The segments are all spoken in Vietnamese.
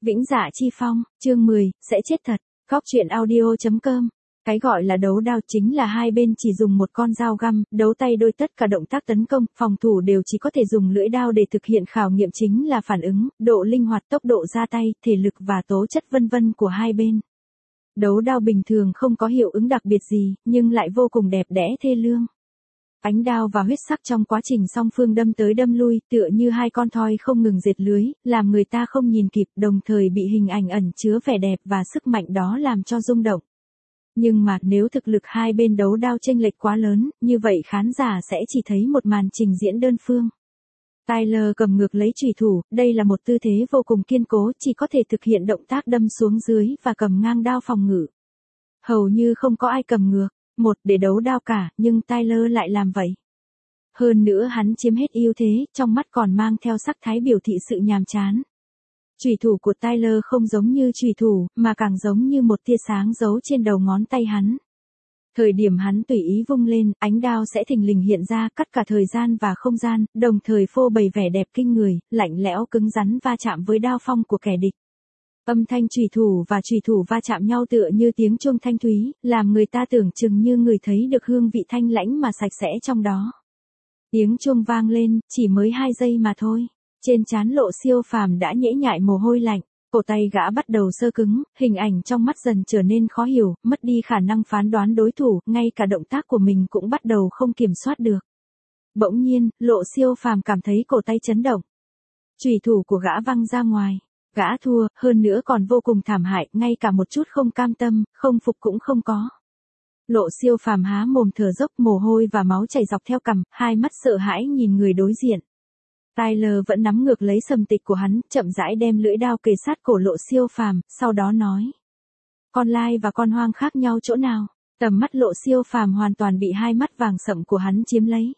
Vĩnh Dạ Chi Phong, chương 10, sẽ chết thật. Góc truyện audio.com. Cái gọi là đấu đao chính là hai bên chỉ dùng một con dao găm, đấu tay đôi, tất cả động tác tấn công, phòng thủ đều chỉ có thể dùng lưỡi đao để thực hiện. Khảo nghiệm chính là phản ứng, độ linh hoạt, tốc độ ra tay, thể lực và tố chất vân vân của hai bên. Đấu đao bình thường không có hiệu ứng đặc biệt gì, nhưng lại vô cùng đẹp đẽ thê lương. Ánh đao và huyết sắc trong quá trình song phương đâm tới đâm lui, tựa như hai con thoi không ngừng dệt lưới, làm người ta không nhìn kịp, đồng thời bị hình ảnh ẩn chứa vẻ đẹp và sức mạnh đó làm cho rung động. Nhưng mà nếu thực lực hai bên đấu đao chênh lệch quá lớn, như vậy khán giả sẽ chỉ thấy một màn trình diễn đơn phương. Tyler cầm ngược lấy chùy thủ, đây là một tư thế vô cùng kiên cố, chỉ có thể thực hiện động tác đâm xuống dưới và cầm ngang đao phòng ngự. Hầu như không có ai cầm ngược, để đấu đao cả, nhưng Tyler lại làm vậy. Hơn nữa hắn chiếm hết ưu thế, trong mắt còn mang theo sắc thái biểu thị sự nhàm chán. Chùy thủ của Tyler không giống như chùy thủ, mà càng giống như một tia sáng giấu trên đầu ngón tay hắn. Thời điểm hắn tùy ý vung lên, ánh đao sẽ thình lình hiện ra, cắt cả thời gian và không gian, đồng thời phô bày vẻ đẹp kinh người, lạnh lẽo cứng rắn va chạm với đao phong của kẻ địch. Âm thanh chùy thủ và chùy thủ va chạm nhau tựa như tiếng chuông thanh thúy, làm người ta tưởng chừng như người thấy được hương vị thanh lãnh mà sạch sẽ trong đó. Tiếng chuông vang lên, chỉ mới 2 giây mà thôi. Trên trán Lộ Siêu Phàm đã nhễ nhại mồ hôi lạnh, cổ tay gã bắt đầu sơ cứng, hình ảnh trong mắt dần trở nên khó hiểu, mất đi khả năng phán đoán đối thủ, ngay cả động tác của mình cũng bắt đầu không kiểm soát được. Bỗng nhiên, Lộ Siêu Phàm cảm thấy cổ tay chấn động. Chùy thủ của gã văng ra ngoài. Gã thua, hơn nữa còn vô cùng thảm hại, ngay cả một chút không cam tâm, không phục cũng không có. Lộ Siêu Phàm há mồm thở dốc, mồ hôi và máu chảy dọc theo cằm, hai mắt sợ hãi nhìn người đối diện. Tyler vẫn nắm ngược lấy sầm tịch của hắn, chậm rãi đem lưỡi đao kề sát cổ Lộ Siêu Phàm, sau đó nói: "Con lai và con hoang khác nhau chỗ nào?" Tầm mắt Lộ Siêu Phàm hoàn toàn bị hai mắt vàng sậm của hắn chiếm lấy.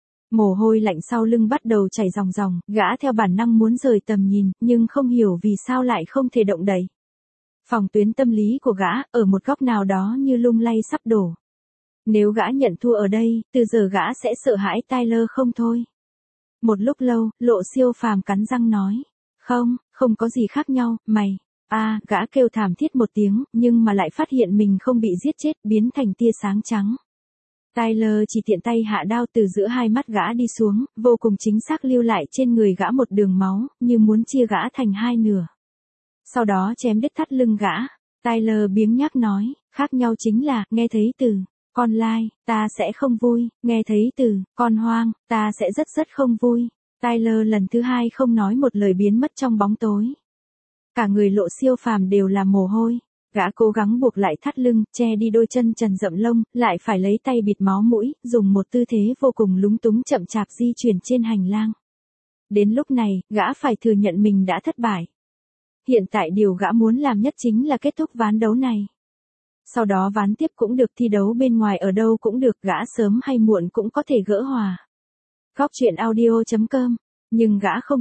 Mồ hôi lạnh sau lưng bắt đầu chảy ròng ròng, gã theo bản năng muốn rời tầm nhìn, nhưng không hiểu vì sao lại không thể động đậy. Phòng tuyến tâm lý của gã, ở một góc nào đó như lung lay sắp đổ. Nếu gã nhận thua ở đây, từ giờ gã sẽ sợ hãi Tyler không thôi. Một lúc lâu, Lộ Siêu Phàm cắn răng nói: Không có gì khác nhau, mày. Gã kêu thảm thiết một tiếng, nhưng mà lại phát hiện mình không bị giết chết, biến thành tia sáng trắng. Tyler chỉ tiện tay hạ đao từ giữa hai mắt gã đi xuống, vô cùng chính xác lưu lại trên người gã một đường máu, như muốn chia gã thành hai nửa. Sau đó chém đứt thắt lưng gã. Tyler biếng nhác nói: "Khác nhau chính là, nghe thấy từ con lai, ta sẽ không vui, nghe thấy từ con hoang, ta sẽ rất không vui." Tyler lần thứ hai không nói một lời biến mất trong bóng tối. Cả người Lộ Siêu Phàm đều là mồ hôi. Gã cố gắng buộc lại thắt lưng, che đi đôi chân trần rậm lông, lại phải lấy tay bịt máu mũi, dùng một tư thế vô cùng lúng túng chậm chạp di chuyển trên hành lang. Đến lúc này, gã phải thừa nhận mình đã thất bại. Hiện tại điều gã muốn làm nhất chính là kết thúc ván đấu này. Sau đó ván tiếp cũng được, thi đấu bên ngoài ở đâu cũng được, gã sớm hay muộn cũng có thể gỡ hòa. Góc truyện audio.com. Nhưng gã không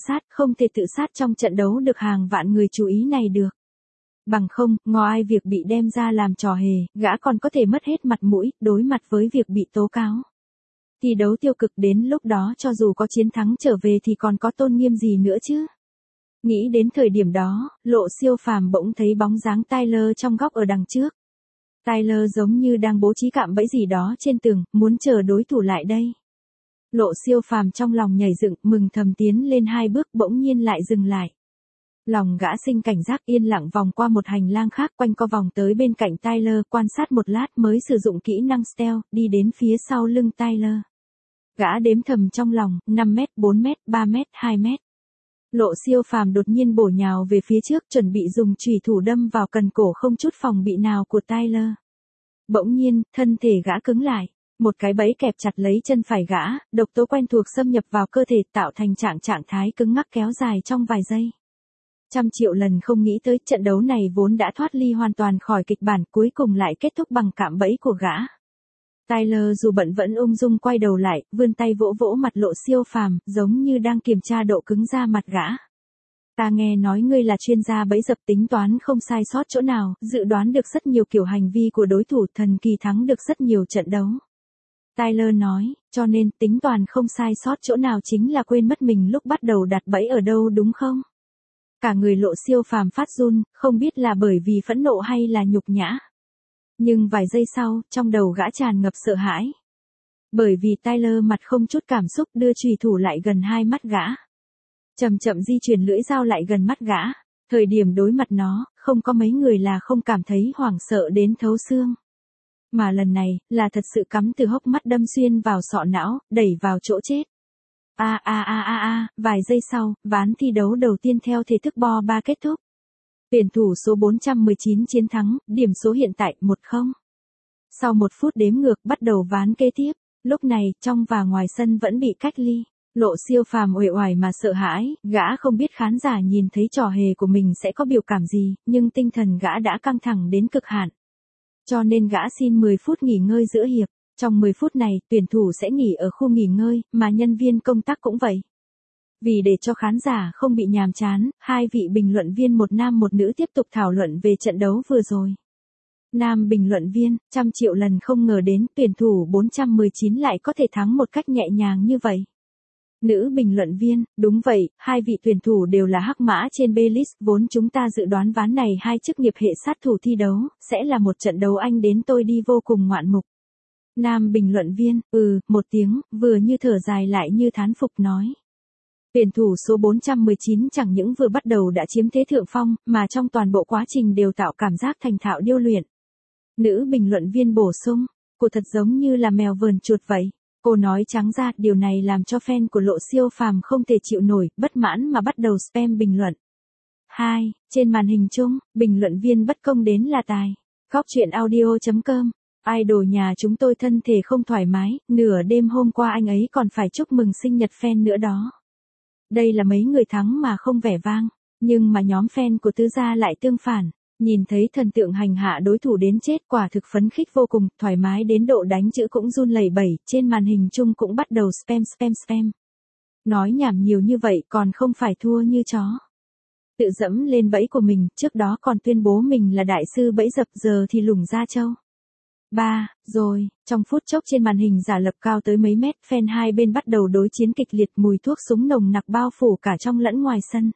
thể tự sát trong trận đấu được hàng vạn người chú ý này được. Bằng không, ngoài việc bị đem ra làm trò hề, gã còn có thể mất hết mặt mũi, đối mặt với việc bị tố cáo. Thi đấu tiêu cực đến lúc đó cho dù có chiến thắng trở về thì còn có tôn nghiêm gì nữa chứ? Nghĩ đến thời điểm đó, Lộ Siêu Phàm bỗng thấy bóng dáng Tyler trong góc ở đằng trước. Tyler giống như đang bố trí cạm bẫy gì đó trên tường, muốn chờ đối thủ lại đây. Lộ Siêu Phàm trong lòng nhảy dựng, mừng thầm tiến lên 2 bước, bỗng nhiên lại dừng lại. Lòng gã sinh cảnh giác, yên lặng vòng qua một hành lang khác, quanh co vòng tới bên cạnh Tyler, quan sát một lát mới sử dụng kỹ năng stealth, đi đến phía sau lưng Tyler. Gã đếm thầm trong lòng, 5 mét, 4 mét, 3 mét, 2 mét. Lộ Siêu Phàm đột nhiên bổ nhào về phía trước, chuẩn bị dùng chùy thủ đâm vào cần cổ không chút phòng bị nào của Tyler. Bỗng nhiên, thân thể gã cứng lại. Một cái bẫy kẹp chặt lấy chân phải gã, độc tố quen thuộc xâm nhập vào cơ thể, tạo thành trạng thái cứng ngắc kéo dài trong vài giây. 100.000.000 lần không nghĩ tới, trận đấu này vốn đã thoát ly hoàn toàn khỏi kịch bản, cuối cùng lại kết thúc bằng cạm bẫy của gã. Tyler dù bận vẫn ung dung quay đầu lại, vươn tay vỗ vỗ mặt Lộ Siêu Phàm, giống như đang kiểm tra độ cứng da mặt gã. "Ta nghe nói ngươi là chuyên gia bẫy dập, tính toán không sai sót chỗ nào, dự đoán được rất nhiều kiểu hành vi của đối thủ, thần kỳ thắng được rất nhiều trận đấu." Tyler nói: "Cho nên, tính toán không sai sót chỗ nào chính là quên mất mình lúc bắt đầu đặt bẫy ở đâu đúng không?" Cả người Lộ Siêu Phàm phát run, không biết là bởi vì phẫn nộ hay là nhục nhã. Nhưng vài giây sau, trong đầu gã tràn ngập sợ hãi. Bởi vì Tyler mặt không chút cảm xúc đưa chùy thủ lại gần hai mắt gã. Chậm chậm di chuyển lưỡi dao lại gần mắt gã. Thời điểm đối mặt nó, không có mấy người là không cảm thấy hoảng sợ đến thấu xương. Mà lần này, là thật sự cắm từ hốc mắt đâm xuyên vào sọ não, đẩy vào chỗ chết. Vài giây sau, ván thi đấu đầu tiên theo thể thức bo ba kết thúc. Tuyển thủ số 419 chiến thắng, điểm số hiện tại 1-0. Sau 1 phút đếm ngược bắt đầu ván kế tiếp, lúc này trong và ngoài sân vẫn bị cách ly. Lộ Siêu Phàm uể oải mà sợ hãi, gã không biết khán giả nhìn thấy trò hề của mình sẽ có biểu cảm gì, nhưng tinh thần gã đã căng thẳng đến cực hạn. Cho nên gã xin 10 phút nghỉ ngơi giữa hiệp. Trong 10 phút này, tuyển thủ sẽ nghỉ ở khu nghỉ ngơi, mà nhân viên công tác cũng vậy. Vì để cho khán giả không bị nhàm chán, hai vị bình luận viên một nam một nữ tiếp tục thảo luận về trận đấu vừa rồi. Nam bình luận viên, 100 triệu lần không ngờ đến tuyển thủ 419 lại có thể thắng một cách nhẹ nhàng như vậy. Nữ bình luận viên, đúng vậy, hai vị tuyển thủ đều là hắc mã trên B-list, vốn chúng ta dự đoán ván này hai chức nghiệp hệ sát thủ thi đấu, sẽ là một trận đấu anh đến tôi đi vô cùng ngoạn mục. Nam bình luận viên, một tiếng, vừa như thở dài lại như thán phục nói. Tuyển thủ số 419 chẳng những vừa bắt đầu đã chiếm thế thượng phong, mà trong toàn bộ quá trình đều tạo cảm giác thành thạo điêu luyện. Nữ bình luận viên bổ sung, cô thật giống như là mèo vờn chuột vậy. Cô nói trắng ra, điều này làm cho fan của Lộ Siêu Phàm không thể chịu nổi, bất mãn mà bắt đầu spam bình luận. 2. Trên màn hình chung, bình luận viên bất công đến là Tài. Góc truyện audio.com. Idol nhà chúng tôi thân thể không thoải mái, nửa đêm hôm qua anh ấy còn phải chúc mừng sinh nhật fan nữa đó. Đây là mấy người thắng mà không vẻ vang, nhưng mà nhóm fan của Tứ Gia lại tương phản. Nhìn thấy thần tượng hành hạ đối thủ đến chết, quả thực phấn khích vô cùng, thoải mái đến độ đánh chữ cũng run lẩy bẩy, trên màn hình chung cũng bắt đầu spam. Nói nhảm nhiều như vậy còn không phải thua như chó. Tự dẫm lên bẫy của mình, trước đó còn tuyên bố mình là đại sư bẫy dập, giờ thì lủng da trâu. 3. Rồi, trong phút chốc trên màn hình giả lập cao tới mấy mét, fan hai bên bắt đầu đối chiến kịch liệt, mùi thuốc súng nồng nặc bao phủ cả trong lẫn ngoài sân.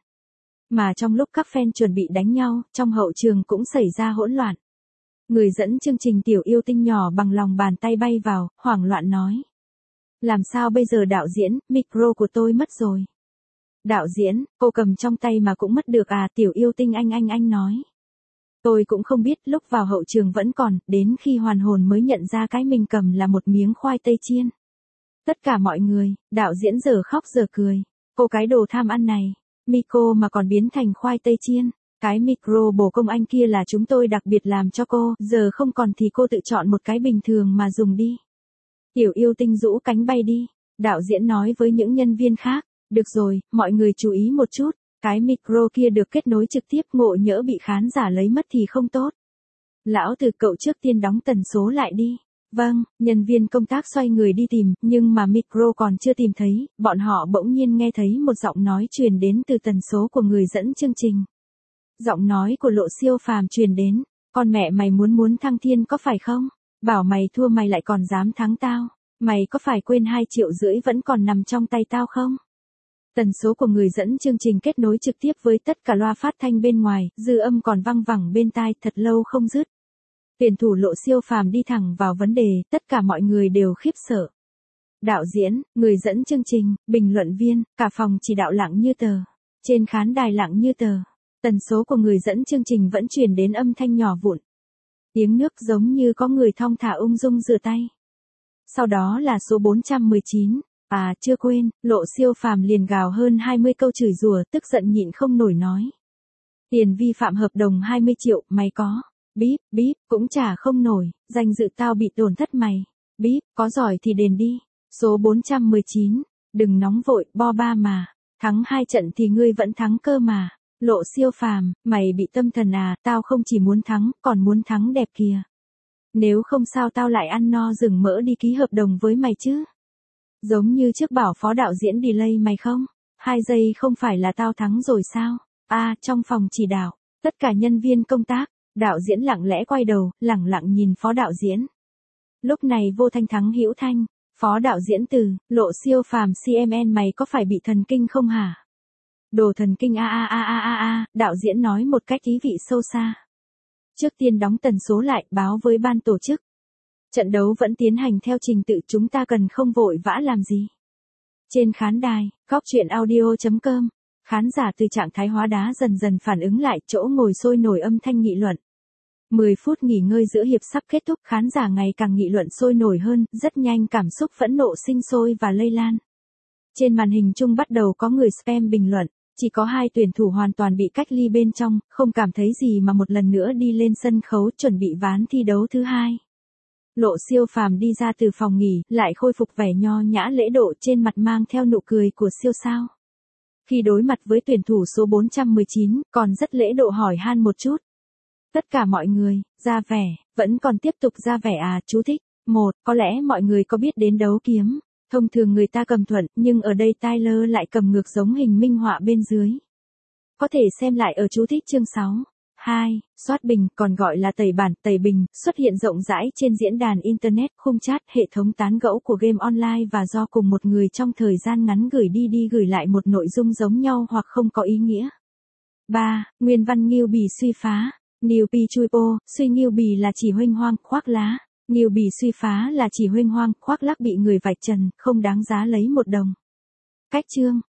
Mà trong lúc các fan chuẩn bị đánh nhau, trong hậu trường cũng xảy ra hỗn loạn. Người dẫn chương trình Tiểu Yêu Tinh nhỏ bằng lòng bàn tay bay vào, hoảng loạn nói. Làm sao bây giờ đạo diễn, micro của tôi mất rồi. Đạo diễn, cô cầm trong tay mà cũng mất được à, Tiểu Yêu Tinh anh nói. Tôi cũng không biết, lúc vào hậu trường vẫn còn, đến khi hoàn hồn mới nhận ra cái mình cầm là một miếng khoai tây chiên. Tất cả mọi người, đạo diễn giờ khóc giờ cười. Cô cái đồ tham ăn này. Micro mà còn biến thành khoai tây chiên. Cái micro bổ công anh kia là chúng tôi đặc biệt làm cho cô, giờ không còn thì cô tự chọn một cái bình thường mà dùng đi. Tiểu Yêu Tinh rũ cánh bay đi. Đạo diễn nói với những nhân viên khác, được rồi, mọi người chú ý một chút, cái micro kia được kết nối trực tiếp, ngộ nhỡ bị khán giả lấy mất thì không tốt. Lão Từ, cậu trước tiên đóng tần số lại đi. Vâng, nhân viên công tác xoay người đi tìm, nhưng mà micro còn chưa tìm thấy, bọn họ bỗng nhiên nghe thấy một giọng nói truyền đến từ tần số của người dẫn chương trình. Giọng nói của Lộ Siêu Phàm truyền đến, con mẹ mày muốn thăng thiên có phải không? Bảo mày thua mày lại còn dám thắng tao, mày có phải quên 2,5 triệu vẫn còn nằm trong tay tao không? Tần số của người dẫn chương trình kết nối trực tiếp với tất cả loa phát thanh bên ngoài, dư âm còn văng vẳng bên tai thật lâu không dứt. Tuyển thủ Lộ Siêu Phàm đi thẳng vào vấn đề, tất cả mọi người đều khiếp sợ. Đạo diễn, người dẫn chương trình, bình luận viên, cả phòng chỉ đạo lặng như tờ. Trên khán đài lặng như tờ. Tần số của người dẫn chương trình vẫn truyền đến âm thanh nhỏ vụn. Tiếng nước giống như có người thong thả ung dung rửa tay. Sau đó là số 419. À, chưa quên, Lộ Siêu Phàm liền gào hơn 20 câu chửi rủa, tức giận nhịn không nổi nói. Tiền vi phạm hợp đồng 20 triệu, mày có. Bíp, cũng trả không nổi, danh dự tao bị tổn thất mày. Bíp, có giỏi thì đền đi. Số 419, đừng nóng vội, bo ba mà. Thắng 2 trận thì ngươi vẫn thắng cơ mà. Lộ Siêu Phàm, mày bị tâm thần à, tao không chỉ muốn thắng, còn muốn thắng đẹp kìa. Nếu không sao tao lại ăn no rừng mỡ đi ký hợp đồng với mày chứ. Giống như trước bảo phó đạo diễn delay mày không? 2 giây không phải là tao thắng rồi sao? Trong phòng chỉ đạo, tất cả nhân viên công tác, đạo diễn lặng lẽ quay đầu, lẳng lặng nhìn phó đạo diễn. Lúc này vô thanh thắng hữu thanh, phó đạo diễn Từ, Lộ Siêu Phàm CMN, mày có phải bị thần kinh không hả? Đồ thần kinh đạo diễn nói một cách ý vị sâu xa. Trước tiên đóng tần số lại, báo với ban tổ chức. Trận đấu vẫn tiến hành theo trình tự, chúng ta cần không vội vã làm gì. Trên khán đài, góc truyện audio.com, khán giả từ trạng thái hóa đá dần dần phản ứng lại, chỗ ngồi sôi nổi âm thanh nghị luận. 10 phút nghỉ ngơi giữa hiệp sắp kết thúc, khán giả ngày càng nghị luận sôi nổi hơn, rất nhanh cảm xúc phẫn nộ sinh sôi và lây lan. Trên màn hình chung bắt đầu có người spam bình luận, chỉ có 2 tuyển thủ hoàn toàn bị cách ly bên trong, không cảm thấy gì mà một lần nữa đi lên sân khấu chuẩn bị ván thi đấu thứ hai. Lộ Siêu Phàm đi ra từ phòng nghỉ, lại khôi phục vẻ nho nhã lễ độ, trên mặt mang theo nụ cười của siêu sao. Khi đối mặt với tuyển thủ số 419, còn rất lễ độ hỏi han một chút. Tất cả mọi người, ra vẻ, vẫn còn tiếp tục ra vẻ à, chú thích. 1. Có lẽ mọi người có biết đến đấu kiếm. Thông thường người ta cầm thuận, nhưng ở đây Tyler lại cầm ngược giống hình minh họa bên dưới. Có thể xem lại ở chú thích chương 6. 2. Soát bình, còn gọi là tẩy bản, tẩy bình, xuất hiện rộng rãi trên diễn đàn Internet, khung chat, hệ thống tán gẫu của game online và do cùng một người trong thời gian ngắn gửi đi gửi lại một nội dung giống nhau hoặc không có ý nghĩa. 3. Nguyên văn Nghiêu Bì suy phá. Nghiêu Bì chui po, suy Nghiêu Bì là chỉ huênh hoang, khoác lá. Nghiêu Bì suy phá là chỉ huênh hoang, khoác lác bị người vạch trần, không đáng giá lấy một đồng. Cách chương.